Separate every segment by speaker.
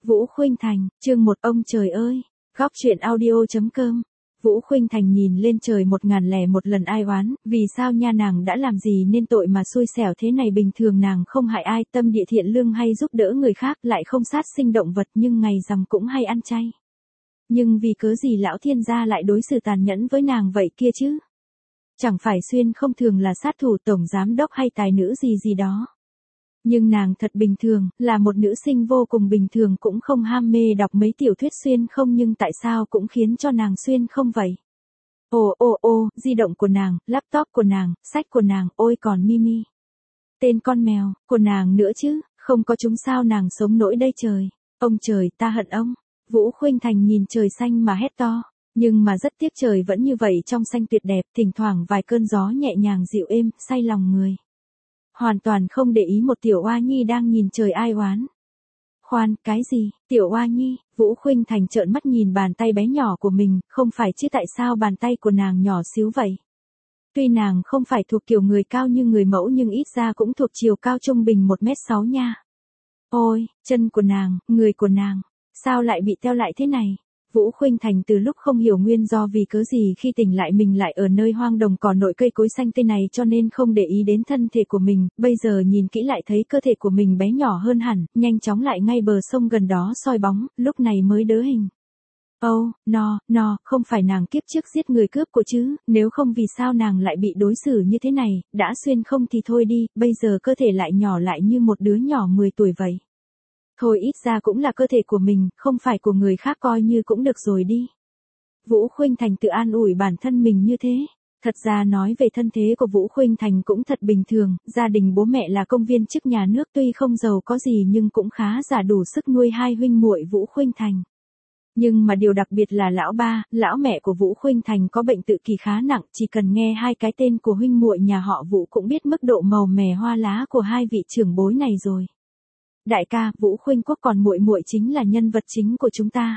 Speaker 1: Vũ Khuynh Thành, chương 1 ông trời ơi. Góc truyện audio.com. Vũ Khuynh Thành nhìn lên trời 1001 lần ai oán, vì sao nha, nàng đã làm gì nên tội mà xui xẻo thế này. Bình thường nàng không hại ai, tâm địa thiện lương hay giúp đỡ người khác, lại không sát sinh động vật, nhưng ngày rằm cũng hay ăn chay. Nhưng vì cớ gì lão thiên gia lại đối xử tàn nhẫn với nàng vậy kia chứ? Chẳng phải Xuyên không thường là sát thủ, tổng giám đốc hay tài nữ gì gì đó. Nhưng nàng thật bình thường, là một nữ sinh vô cùng bình thường, cũng không ham mê đọc mấy tiểu thuyết xuyên không, nhưng tại sao cũng khiến cho nàng xuyên không vậy? Di động của nàng, laptop của nàng, sách của nàng, ôi còn Mimi. Tên con mèo, của nàng nữa chứ, không có chúng sao nàng sống nổi đây trời. Ông trời, ta hận ông. Vũ Khuynh Thành nhìn trời xanh mà hét to. Nhưng mà rất tiếc trời vẫn như vậy trong xanh tuyệt đẹp, thỉnh thoảng vài cơn gió nhẹ nhàng dịu êm, say lòng người. Hoàn toàn không để ý một tiểu oa nhi đang nhìn trời ai oán. Khoan, cái gì, tiểu oa nhi? Vũ Khuynh Thành trợn mắt nhìn bàn tay bé nhỏ của mình, không phải chứ, tại sao bàn tay của nàng nhỏ xíu vậy? Tuy nàng không phải thuộc kiểu người cao như người mẫu, nhưng ít ra cũng thuộc chiều cao trung bình 1m6 nha. Ôi, chân của nàng, người của nàng, sao lại bị teo lại thế này? Vũ Khuynh Thành từ lúc không hiểu nguyên do vì cớ gì khi tỉnh lại mình lại ở nơi hoang đồng cỏ nội cây cối xanh tươi này, cho nên không để ý đến thân thể của mình, bây giờ nhìn kỹ lại thấy cơ thể của mình bé nhỏ hơn hẳn, nhanh chóng lại ngay bờ sông gần đó soi bóng, lúc này mới đớ hình. Không phải nàng kiếp trước giết người cướp của chứ, nếu không vì sao nàng lại bị đối xử như thế này, đã xuyên không thì thôi đi, bây giờ cơ thể lại nhỏ lại như một đứa nhỏ 10 tuổi vậy. Thôi ít ra cũng là cơ thể của mình, không phải của người khác, coi như cũng được rồi đi. Vũ Khuynh Thành tự an ủi bản thân mình như thế. Thật ra nói về thân thế của Vũ Khuynh Thành cũng thật bình thường, gia đình bố mẹ là công viên chức nhà nước, tuy không giàu có gì nhưng cũng khá giả đủ sức nuôi hai huynh muội Vũ Khuynh Thành. Nhưng mà điều đặc biệt là lão ba, lão mẹ của Vũ Khuynh Thành có bệnh tự kỷ khá nặng, chỉ cần nghe hai cái tên của huynh muội nhà họ Vũ cũng biết mức độ màu mè hoa lá của hai vị trưởng bối này rồi. Đại ca, Vũ Khuynh Quốc còn muội muội chính là nhân vật chính của chúng ta.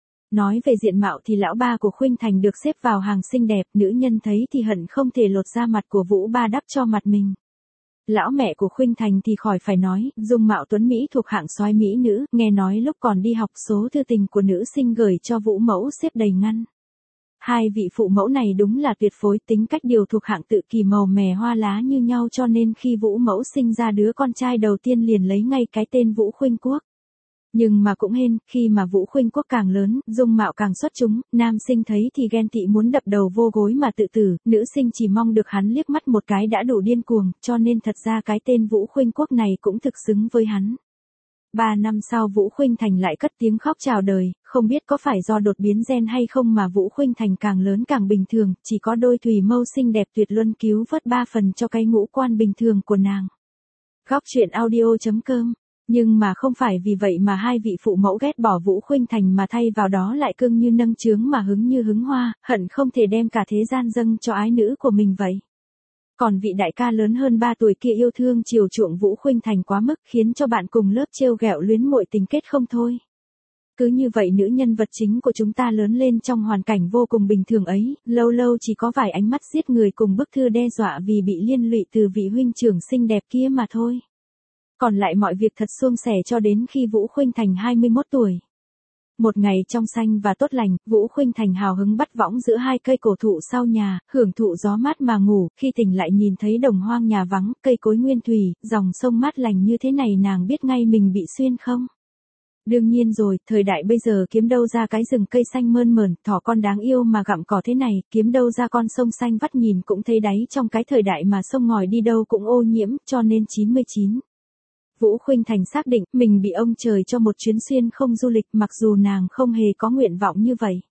Speaker 1: Nói về diện mạo thì lão ba của Khuynh Thành được xếp vào hàng xinh đẹp, nữ nhân thấy thì hận không thể lột da mặt của Vũ ba đắp cho mặt mình. Lão mẹ của Khuynh Thành thì khỏi phải nói, dung mạo tuấn mỹ thuộc hạng soái mỹ nữ, nghe nói lúc còn đi học số thư tình của nữ sinh gửi cho Vũ mẫu xếp đầy ngăn. Hai vị phụ mẫu này đúng là tuyệt phối, tính cách đều thuộc hạng tự kỷ, màu mè hoa lá như nhau, cho nên khi Vũ mẫu sinh ra đứa con trai đầu tiên liền lấy ngay cái tên Vũ Khuynh Quốc. Nhưng mà cũng hên, khi mà Vũ Khuynh Quốc càng lớn, dung mạo càng xuất chúng, nam sinh thấy thì ghen tị muốn đập đầu vô gối mà tự tử, nữ sinh chỉ mong được hắn liếc mắt một cái đã đủ điên cuồng, cho nên thật ra cái tên Vũ Khuynh Quốc này cũng thực xứng với hắn. 3 năm sau Vũ Khuynh Thành lại cất tiếng khóc chào đời, không biết có phải do đột biến gen hay không mà Vũ Khuynh Thành càng lớn càng bình thường, chỉ có đôi thùy mâu xinh đẹp tuyệt luân cứu vớt 3 phần cho cái ngũ quan bình thường của nàng. Góc truyện audio.com. Nhưng mà không phải vì vậy mà hai vị phụ mẫu ghét bỏ Vũ Khuynh Thành, mà thay vào đó lại cưng như nâng trướng mà hứng như hứng hoa, hận không thể đem cả thế gian dâng cho ái nữ của mình vậy. Còn vị đại ca lớn hơn 3 tuổi kia yêu thương chiều chuộng Vũ Khuynh Thành quá mức, khiến cho bạn cùng lớp trêu ghẹo luyến muội tình kết không thôi. Cứ như vậy nữ nhân vật chính của chúng ta lớn lên trong hoàn cảnh vô cùng bình thường ấy, lâu lâu chỉ có vài ánh mắt giết người cùng bức thư đe dọa vì bị liên lụy từ vị huynh trưởng xinh đẹp kia mà thôi. Còn lại mọi việc thật suôn sẻ cho đến khi Vũ Khuynh Thành 21 tuổi. Một ngày trong xanh và tốt lành, Vũ Khuynh Thành hào hứng bắt võng giữa hai cây cổ thụ sau nhà, hưởng thụ gió mát mà ngủ, khi tỉnh lại nhìn thấy đồng hoang nhà vắng, cây cối nguyên thủy, dòng sông mát lành như thế này, nàng biết ngay mình bị xuyên không? Đương nhiên rồi, thời đại bây giờ kiếm đâu ra cái rừng cây xanh mơn mởn, thỏ con đáng yêu mà gặm cỏ thế này, kiếm đâu ra con sông xanh vắt nhìn cũng thấy đáy, trong cái thời đại mà sông ngòi đi đâu cũng ô nhiễm, cho nên 99. Vũ Khuynh Thành xác định mình bị ông trời cho một chuyến xuyên không du lịch, mặc dù nàng không hề có nguyện vọng như vậy.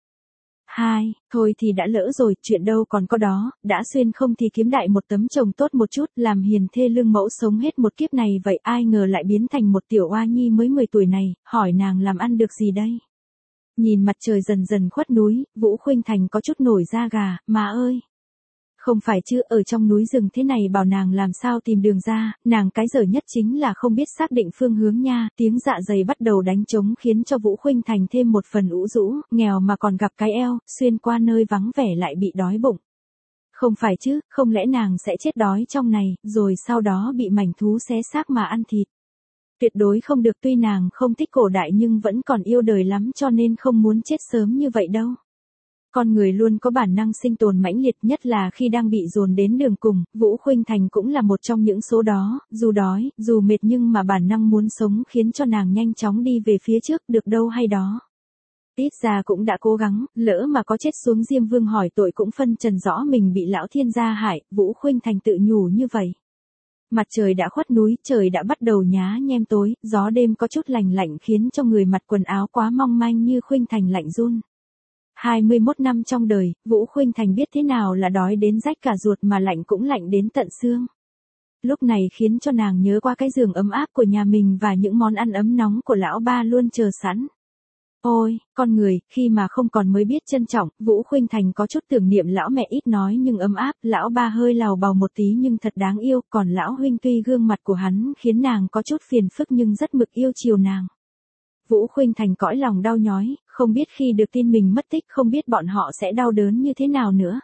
Speaker 1: Thôi thì đã lỡ rồi, chuyện đâu còn có đó, đã xuyên không thì kiếm đại một tấm chồng tốt một chút, làm hiền thê lương mẫu sống hết một kiếp này vậy, ai ngờ lại biến thành một tiểu oa nhi mới 10 tuổi này, hỏi nàng làm ăn được gì đây? Nhìn mặt trời dần dần khuất núi, Vũ Khuynh Thành có chút nổi da gà, mà ơi! Không phải chứ, ở trong núi rừng thế này bảo nàng làm sao tìm đường ra, nàng cái dở nhất chính là không biết xác định phương hướng nha, tiếng dạ dày bắt đầu đánh trống khiến cho Vũ Khuynh Thành thêm một phần ủ rũ, nghèo mà còn gặp cái eo, xuyên qua nơi vắng vẻ lại bị đói bụng. Không phải chứ, không lẽ nàng sẽ chết đói trong này, rồi sau đó bị mảnh thú xé xác mà ăn thịt. Tuyệt đối không được, tuy nàng không thích cổ đại nhưng vẫn còn yêu đời lắm cho nên không muốn chết sớm như vậy đâu. Con người luôn có bản năng sinh tồn mãnh liệt, nhất là khi đang bị dồn đến đường cùng, Vũ Khuynh Thành cũng là một trong những số đó, dù đói, dù mệt nhưng mà bản năng muốn sống khiến cho nàng nhanh chóng đi về phía trước, được đâu hay đó. Ít ra cũng đã cố gắng, lỡ mà có chết xuống Diêm Vương hỏi tội cũng phân trần rõ mình bị lão thiên gia hại, Vũ Khuynh Thành tự nhủ như vậy. Mặt trời đã khuất núi, trời đã bắt đầu nhá nhem tối, gió đêm có chút lành lạnh khiến cho người mặc quần áo quá mong manh như Khuynh Thành lạnh run. 21 năm trong đời, Vũ Khuynh Thành biết thế nào là đói đến rách cả ruột mà lạnh cũng lạnh đến tận xương. Lúc này khiến cho nàng nhớ qua cái giường ấm áp của nhà mình và những món ăn ấm nóng của lão ba luôn chờ sẵn. Ôi, con người, khi mà không còn mới biết trân trọng, Vũ Khuynh Thành có chút tưởng niệm lão mẹ ít nói nhưng ấm áp, lão ba hơi làu bàu một tí nhưng thật đáng yêu, còn lão huynh tuy gương mặt của hắn khiến nàng có chút phiền phức nhưng rất mực yêu chiều nàng. Vũ Khuynh Thành cõi lòng đau nhói, không biết khi được tin mình mất tích không biết bọn họ sẽ đau đớn như thế nào nữa.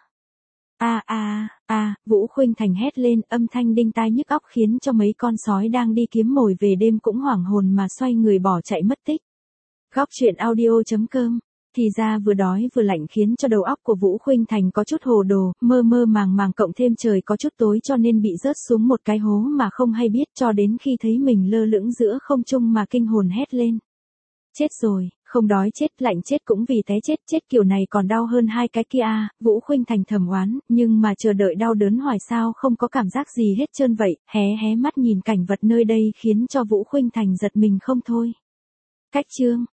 Speaker 1: Vũ Khuynh Thành hét lên, âm thanh đinh tai nhức óc khiến cho mấy con sói đang đi kiếm mồi về đêm cũng hoảng hồn mà xoay người bỏ chạy mất tích. Góc truyện audio.com. Thì ra vừa đói vừa lạnh khiến cho đầu óc của Vũ Khuynh Thành có chút hồ đồ, mơ mơ màng màng cộng thêm trời có chút tối cho nên bị rớt xuống một cái hố mà không hay biết cho đến khi thấy mình lơ lửng giữa không trung mà kinh hồn hét lên. Chết rồi, không đói chết, lạnh chết cũng vì té chết, chết kiểu này còn đau hơn hai cái kia à, Vũ Khuynh Thành thầm oán, nhưng mà chờ đợi đau đớn hoài sao không có cảm giác gì hết trơn vậy, hé mắt nhìn cảnh vật nơi đây khiến cho Vũ Khuynh Thành giật mình không thôi. Cách chương